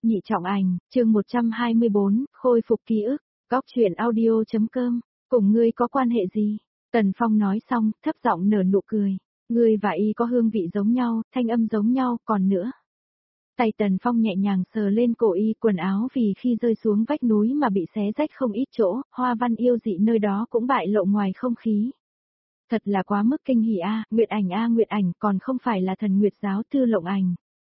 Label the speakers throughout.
Speaker 1: nhị trọng ảnh, chương 124, khôi phục ký ức, góc chuyện audio.com, cùng ngươi có quan hệ gì? Tần Phong nói xong, thấp giọng nở nụ cười. Ngươi và y có hương vị giống nhau, thanh âm giống nhau, còn nữa. Tay Tần Phong nhẹ nhàng sờ lên cổ y, quần áo vì khi rơi xuống vách núi mà bị xé rách không ít chỗ, hoa văn yêu dị nơi đó cũng bại lộ ngoài không khí. Thật là quá mức kinh hỉ a, Nguyệt Ảnh còn không phải là thần Nguyệt giáo Thư Lộng Ảnh.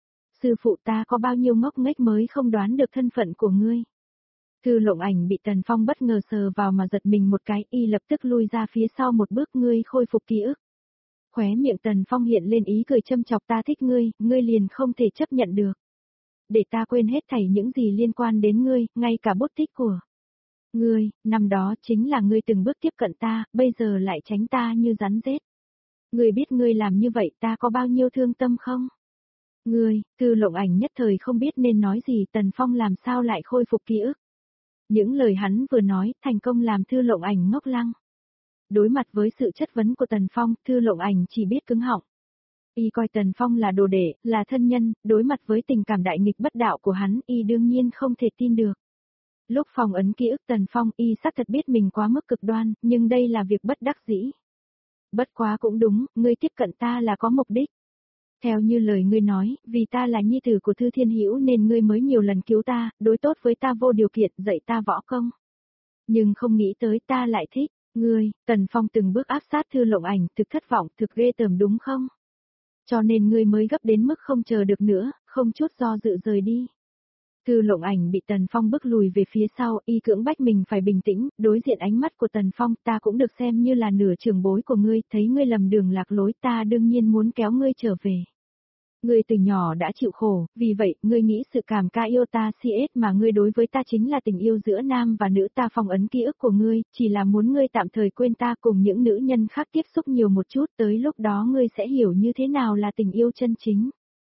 Speaker 1: Sư phụ ta có bao nhiêu ngốc nghếch mới không đoán được thân phận của ngươi. Thư Lộng Ảnh bị Tần Phong bất ngờ sờ vào mà giật mình một cái, y lập tức lui ra phía sau một bước, ngươi khôi phục ký ức. Khóe miệng Tần Phong hiện lên ý cười châm chọc, ta thích ngươi, ngươi liền không thể chấp nhận được. Để ta quên hết thảy những gì liên quan đến ngươi, ngay cả bút tích của ngươi, năm đó chính là ngươi từng bước tiếp cận ta, bây giờ lại tránh ta như rắn rết. Ngươi biết ngươi làm như vậy ta có bao nhiêu thương tâm không? Ngươi, Thư Lộng Ảnh nhất thời không biết nên nói gì, Tần Phong làm sao lại khôi phục ký ức. Những lời hắn vừa nói, thành công làm Thư Lộng Ảnh ngốc lăng. Đối mặt với sự chất vấn của Tần Phong, Thư Lộng Ảnh chỉ biết cứng họng. Y coi Tần Phong là đồ đệ, là thân nhân, đối mặt với tình cảm đại nghịch bất đạo của hắn, y đương nhiên không thể tin được. Lúc phong ấn ký ức Tần Phong, y xác thật biết mình quá mức cực đoan, nhưng đây là việc bất đắc dĩ. Bất quá cũng đúng, ngươi tiếp cận ta là có mục đích. Theo như lời ngươi nói, vì ta là nhi tử của Thư Thiên Hữu nên ngươi mới nhiều lần cứu ta, đối tốt với ta vô điều kiện, dạy ta võ công. Nhưng không nghĩ tới ta lại thích, ngươi, Tần Phong từng bước áp sát Thư Lộng Ảnh, thực thất vọng, thực ghê tởm đúng không? Cho nên ngươi mới gấp đến mức không chờ được nữa, không chút do dự rời đi. Thư Lộng Ảnh bị Tần Phong bước lùi về phía sau, y cưỡng bách mình phải bình tĩnh, đối diện ánh mắt của Tần Phong, ta cũng được xem như là nửa trưởng bối của ngươi, thấy ngươi lầm đường lạc lối ta đương nhiên muốn kéo ngươi trở về. Ngươi từ nhỏ đã chịu khổ, vì vậy, ngươi nghĩ sự cảm ca yêu ta CS mà ngươi đối với ta chính là tình yêu giữa nam và nữ, ta phong ấn ký ức của ngươi, chỉ là muốn ngươi tạm thời quên ta cùng những nữ nhân khác tiếp xúc nhiều một chút, tới lúc đó ngươi sẽ hiểu như thế nào là tình yêu chân chính.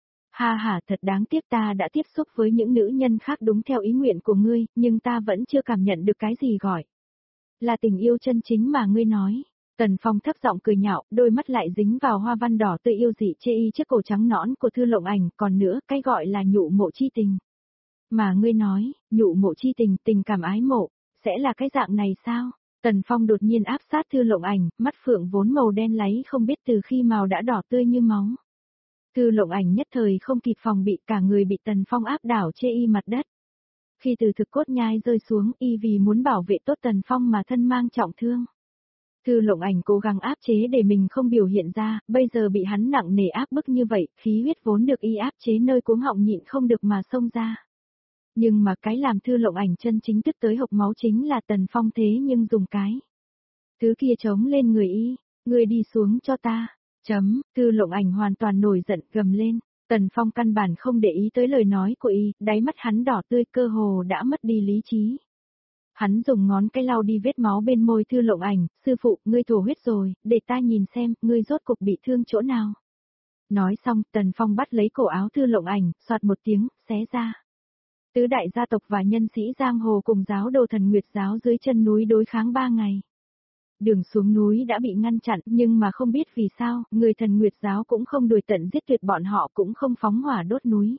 Speaker 1: Ha ha, thật đáng tiếc, ta đã tiếp xúc với những nữ nhân khác đúng theo ý nguyện của ngươi, nhưng ta vẫn chưa cảm nhận được cái gì gọi là tình yêu chân chính mà ngươi nói. Tần Phong thấp giọng cười nhạo, đôi mắt lại dính vào hoa văn đỏ tươi yêu dị chê y chiếc cổ trắng nõn của Thư Lộng Ảnh, còn nữa, cái gọi là nhụ mộ chi tình. Mà ngươi nói, nhụ mộ chi tình, tình cảm ái mộ, sẽ là cái dạng này sao? Tần Phong đột nhiên áp sát Thư Lộng Ảnh, mắt phượng vốn màu đen láy không biết từ khi màu đã đỏ tươi như máu. Thư Lộng Ảnh nhất thời không kịp phòng bị, cả người bị Tần Phong áp đảo chê y mặt đất. Khi từ thực cốt nhai rơi xuống, y vì muốn bảo vệ tốt Tần Phong mà thân mang trọng thương. Thư Lộng Ảnh cố gắng áp chế để mình không biểu hiện ra, bây giờ bị hắn nặng nề áp bức như vậy, khí huyết vốn được y áp chế nơi cuống họng nhịn không được mà xông ra. Nhưng mà cái làm Thư Lộng Ảnh chân chính tức tới hộc máu chính là Tần Phong thế nhưng dùng cái thứ kia chống lên người y, người đi xuống cho ta. Thư Lộng Ảnh hoàn toàn nổi giận gầm lên, Tần Phong căn bản không để ý tới lời nói của y, đáy mắt hắn đỏ tươi cơ hồ đã mất đi lý trí. Hắn dùng ngón cái lau đi vết máu bên môi Thư Lộng Ảnh, sư phụ, ngươi thổ huyết rồi, để ta nhìn xem, ngươi rốt cục bị thương chỗ nào. Nói xong, Tần Phong bắt lấy cổ áo Thư Lộng Ảnh, soạt một tiếng, xé ra. Tứ đại gia tộc và nhân sĩ giang hồ cùng giáo đồ Thần Nguyệt giáo dưới chân núi đối kháng 3 ngày. Đường xuống núi đã bị ngăn chặn, nhưng mà không biết vì sao, người Thần Nguyệt giáo cũng không đuổi tận giết tuyệt, bọn họ cũng không phóng hỏa đốt núi.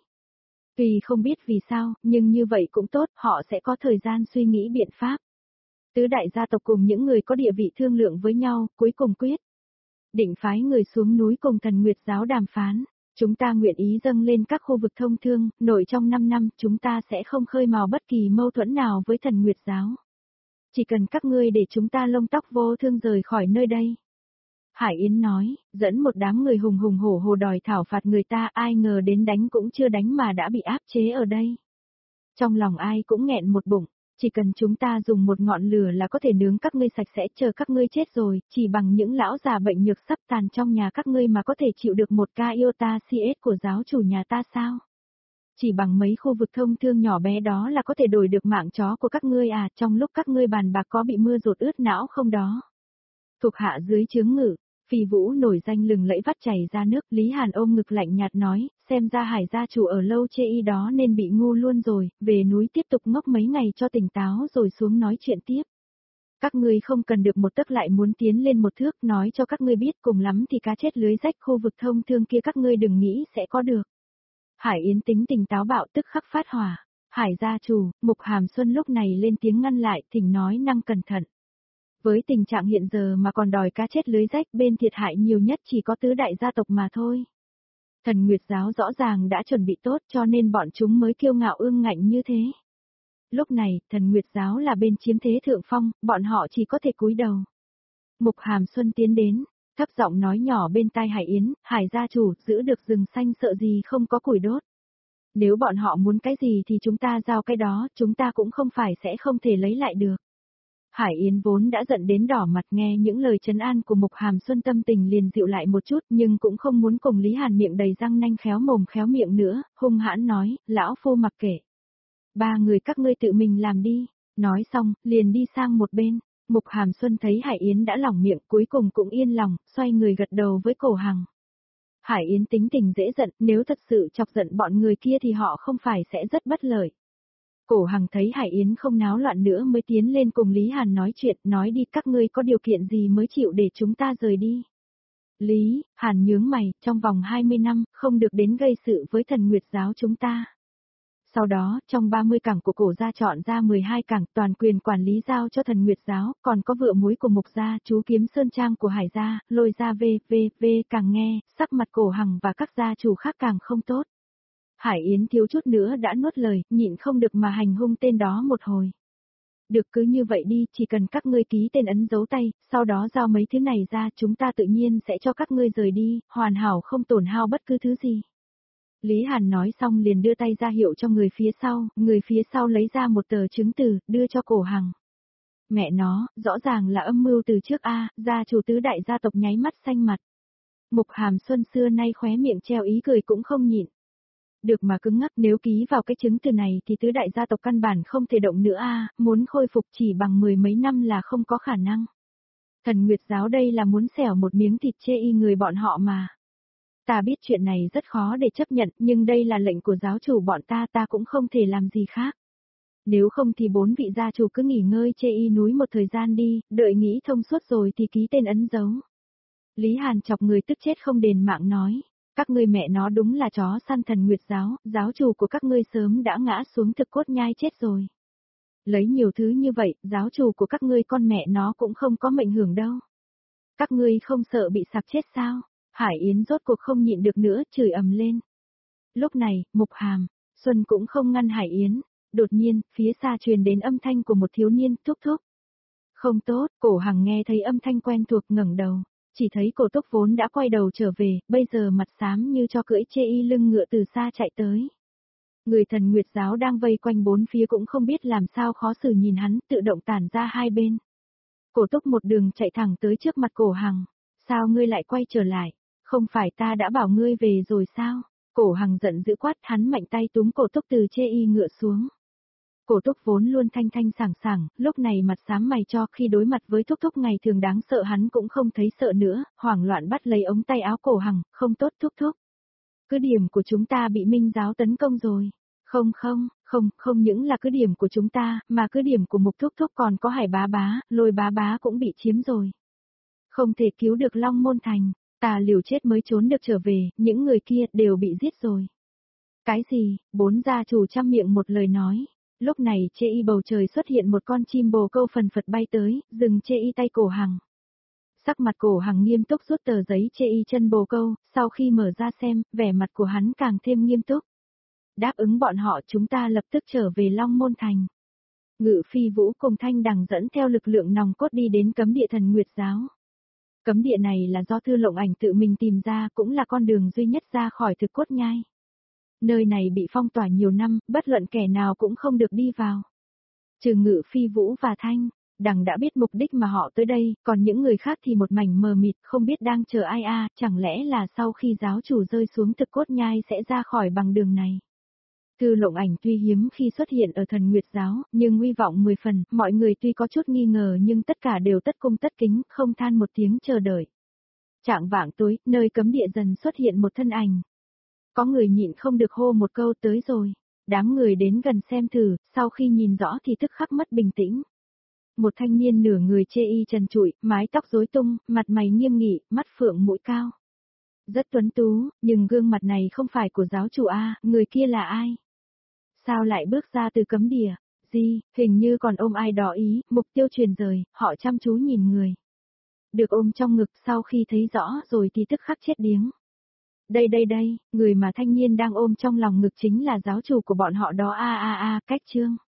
Speaker 1: Vì không biết vì sao, nhưng như vậy cũng tốt, họ sẽ có thời gian suy nghĩ biện pháp. Tứ đại gia tộc cùng những người có địa vị thương lượng với nhau, cuối cùng quyết định phái người xuống núi cùng Thần Nguyệt giáo đàm phán. Chúng ta nguyện ý dâng lên các khu vực thông thương, nội trong 5 năm, chúng ta sẽ không khơi mào bất kỳ mâu thuẫn nào với Thần Nguyệt giáo. Chỉ cần các ngươi để chúng ta lông tóc vô thương rời khỏi nơi đây. Hải Yến nói, dẫn một đám người hùng hùng hổ hổ đòi thảo phạt người ta, ai ngờ đến đánh cũng chưa đánh mà đã bị áp chế ở đây. Trong lòng ai cũng nghẹn một bụng, chỉ cần chúng ta dùng một ngọn lửa là có thể nướng các ngươi sạch sẽ, chờ các ngươi chết rồi, chỉ bằng những lão già bệnh nhược sắp tàn trong nhà các ngươi mà có thể chịu được một ca iota CS của giáo chủ nhà ta sao? Chỉ bằng mấy khu vực thông thương nhỏ bé đó là có thể đổi được mạng chó của các ngươi à, trong lúc các ngươi bàn bạc có bị mưa dột ướt não không đó? Thuộc hạ dưới chướng ngự, Phi Vũ nổi danh lừng lẫy vắt chảy ra nước, Lý Hàn ôm ngực lạnh nhạt nói, xem ra Hải gia chủ ở lâu chê y đó nên bị ngu luôn rồi, về núi tiếp tục ngốc mấy ngày cho tỉnh táo rồi xuống nói chuyện tiếp. Các ngươi không cần được một tấc lại muốn tiến lên một thước, nói cho các ngươi biết, cùng lắm thì cá chết lưới rách, khu vực thông thương kia các ngươi đừng nghĩ sẽ có được. Hải Yến tính tình táo bạo tức khắc phát hỏa. Hải gia chủ, Mục Hàm Xuân lúc này lên tiếng ngăn lại, thỉnh nói năng cẩn thận. Với tình trạng hiện giờ mà còn đòi cá chết lưới rách, bên thiệt hại nhiều nhất chỉ có tứ đại gia tộc mà thôi. Thần Nguyệt giáo rõ ràng đã chuẩn bị tốt cho nên bọn chúng mới kiêu ngạo ương ngạnh như thế. Lúc này, Thần Nguyệt giáo là bên chiếm thế thượng phong, bọn họ chỉ có thể cúi đầu. Mục Hàm Xuân tiến đến, thấp giọng nói nhỏ bên tai Hải Yến, Hải gia chủ, giữ được rừng xanh sợ gì không có củi đốt. Nếu bọn họ muốn cái gì thì chúng ta giao cái đó, chúng ta cũng không phải sẽ không thể lấy lại được. Hải Yến vốn đã giận đến đỏ mặt, nghe những lời trấn an của Mục Hàm Xuân tâm tình liền dịu lại một chút, nhưng cũng không muốn cùng Lý Hàn miệng đầy răng nanh khéo mồm khéo miệng nữa, hung hãn nói, lão phu mặc kệ. Ba người các ngươi tự mình làm đi, nói xong, liền đi sang một bên. Mục Hàm Xuân thấy Hải Yến đã lỏng miệng, cuối cùng cũng yên lòng, xoay người gật đầu với Cổ Hằng. Hải Yến tính tình dễ giận, nếu thật sự chọc giận bọn người kia thì họ không phải sẽ rất bất lợi. Cổ Hằng thấy Hải Yến không náo loạn nữa mới tiến lên cùng Lý Hàn nói chuyện, nói đi các ngươi có điều kiện gì mới chịu để chúng ta rời đi. Lý, Hàn nhướng mày, trong vòng 20 năm, không được đến gây sự với Thần Nguyệt giáo chúng ta. Sau đó, trong 30 cảng của Cổ gia chọn ra 12 cảng, toàn quyền quản lý giao cho Thần Nguyệt giáo, còn có vựa muối của Mục gia, chú Kiếm Sơn Trang của Hải gia, Lôi gia v, càng nghe, sắc mặt Cổ Hằng và các gia chủ khác càng không tốt. Hải Yến thiếu chút nữa đã nuốt lời, nhịn không được mà hành hung tên đó một hồi. Được cứ như vậy đi, chỉ cần các ngươi ký tên ấn dấu tay, sau đó giao mấy thứ này ra, chúng ta tự nhiên sẽ cho các ngươi rời đi, hoàn hảo không tổn hao bất cứ thứ gì. Lý Hàn nói xong liền đưa tay ra hiệu cho người phía sau lấy ra một tờ chứng từ, đưa cho Cổ Hằng. Mẹ nó, rõ ràng là âm mưu từ trước a, gia chủ tứ đại gia tộc nháy mắt xanh mặt. Mục Hàm Xuân xưa nay khóe miệng treo ý cười cũng không nhịn. Được mà cứng ngắc, nếu ký vào cái chứng từ này thì tứ đại gia tộc căn bản không thể động nữa a, muốn khôi phục chỉ bằng 10 mấy năm là không có khả năng. Thần Nguyệt giáo đây là muốn xẻo một miếng thịt chê y người bọn họ mà. Ta biết chuyện này rất khó để chấp nhận, nhưng đây là lệnh của giáo chủ bọn ta cũng không thể làm gì khác. Nếu không thì 4 vị gia chủ cứ nghỉ ngơi chê y núi một thời gian đi, đợi nghĩ thông suốt rồi thì ký tên ấn dấu. Lý Hàn chọc người tức chết không đền mạng nói, các ngươi mẹ nó đúng là chó săn Thần Nguyệt giáo, giáo chủ của các ngươi sớm đã ngã xuống thực cốt nhai chết rồi. Lấy nhiều thứ như vậy, giáo chủ của các ngươi con mẹ nó cũng không có mệnh hưởng đâu. Các ngươi không sợ bị sạc chết sao? Hải Yến rốt cuộc không nhịn được nữa, chửi ầm lên. Lúc này, Mục Hàm Xuân cũng không ngăn Hải Yến. Đột nhiên, phía xa truyền đến âm thanh của một thiếu niên, thúc thúc. Không tốt, Cổ Hằng nghe thấy âm thanh quen thuộc ngẩng đầu. Chỉ thấy Cổ Túc vốn đã quay đầu trở về, bây giờ mặt xám như cho cưỡi chê y lưng ngựa từ xa chạy tới. Người Thần Nguyệt giáo đang vây quanh bốn phía cũng không biết làm sao khó xử nhìn hắn, tự động tản ra hai bên. Cổ Túc một đường chạy thẳng tới trước mặt Cổ Hằng. Sao ngươi lại quay trở lại? Không phải ta đã bảo ngươi về rồi sao? Cổ Hằng giận dữ quát, hắn mạnh tay túm Cổ Túc từ chê y ngựa xuống. Cổ Túc vốn luôn thanh thanh sảng sảng, lúc này mặt xám mày cho, khi đối mặt với Thúc Thúc ngày thường đáng sợ hắn cũng không thấy sợ nữa, hoảng loạn bắt lấy ống tay áo Cổ Hằng, không tốt Thúc Thúc. Cứ điểm của chúng ta bị Minh giáo tấn công rồi. Không những là cứ điểm của chúng ta, mà cứ điểm của Mục Thúc Thúc còn có Hải bá bá, Lôi bá bá cũng bị chiếm rồi. Không thể cứu được Long Môn Thành, ta liều chết mới trốn được trở về, những người kia đều bị giết rồi. Cái gì? 4 gia chủ trăm miệng một lời nói. Lúc này chê y bầu trời xuất hiện một con chim bồ câu phần phật bay tới, dừng chê y tay Cổ Hằng. Sắc mặt Cổ Hằng nghiêm túc rút tờ giấy chê y chân bồ câu, sau khi mở ra xem, vẻ mặt của hắn càng thêm nghiêm túc. Đáp ứng bọn họ chúng ta lập tức trở về Long Môn Thành. Ngự Phi Vũ cùng Thanh Đằng dẫn theo lực lượng nòng cốt đi đến cấm địa Thần Nguyệt giáo. Cấm địa này là do Thư Lộng Ảnh tự mình tìm ra, cũng là con đường duy nhất ra khỏi thực cốt nhai. Nơi này bị phong tỏa nhiều năm, bất luận kẻ nào cũng không được đi vào. Trừ Ngự Phi Vũ và Thanh Đằng đã biết mục đích mà họ tới đây, còn những người khác thì một mảnh mờ mịt, không biết đang chờ ai chẳng lẽ là sau khi giáo chủ rơi xuống thực cốt nhai sẽ ra khỏi bằng đường này. Thư Lộng Ảnh tuy hiếm khi xuất hiện ở Thần Nguyệt giáo, nhưng uy vọng 10 phần, mọi người tuy có chút nghi ngờ nhưng tất cả đều tất cung tất kính, không than một tiếng chờ đợi. Trạng vạng tối, nơi cấm địa dần xuất hiện một thân ảnh. Có người nhịn không được hô một câu tới rồi. Đám người đến gần xem thử, sau khi nhìn rõ thì tức khắc mất bình tĩnh. Một thanh niên nửa người chê y trần trụi, mái tóc rối tung, mặt mày nghiêm nghị, mắt phượng mũi cao. Rất tuấn tú, nhưng gương mặt này không phải của giáo chủ người kia là ai? Sao lại bước ra từ cấm địa? Gì, hình như còn ôm ai đó ý, mục tiêu truyền rời, họ chăm chú nhìn người. Được ôm trong ngực sau khi thấy rõ rồi thì tức khắc chết điếng. Đây, người mà thanh niên đang ôm trong lòng ngực chính là giáo chủ của bọn họ đó cách Trương.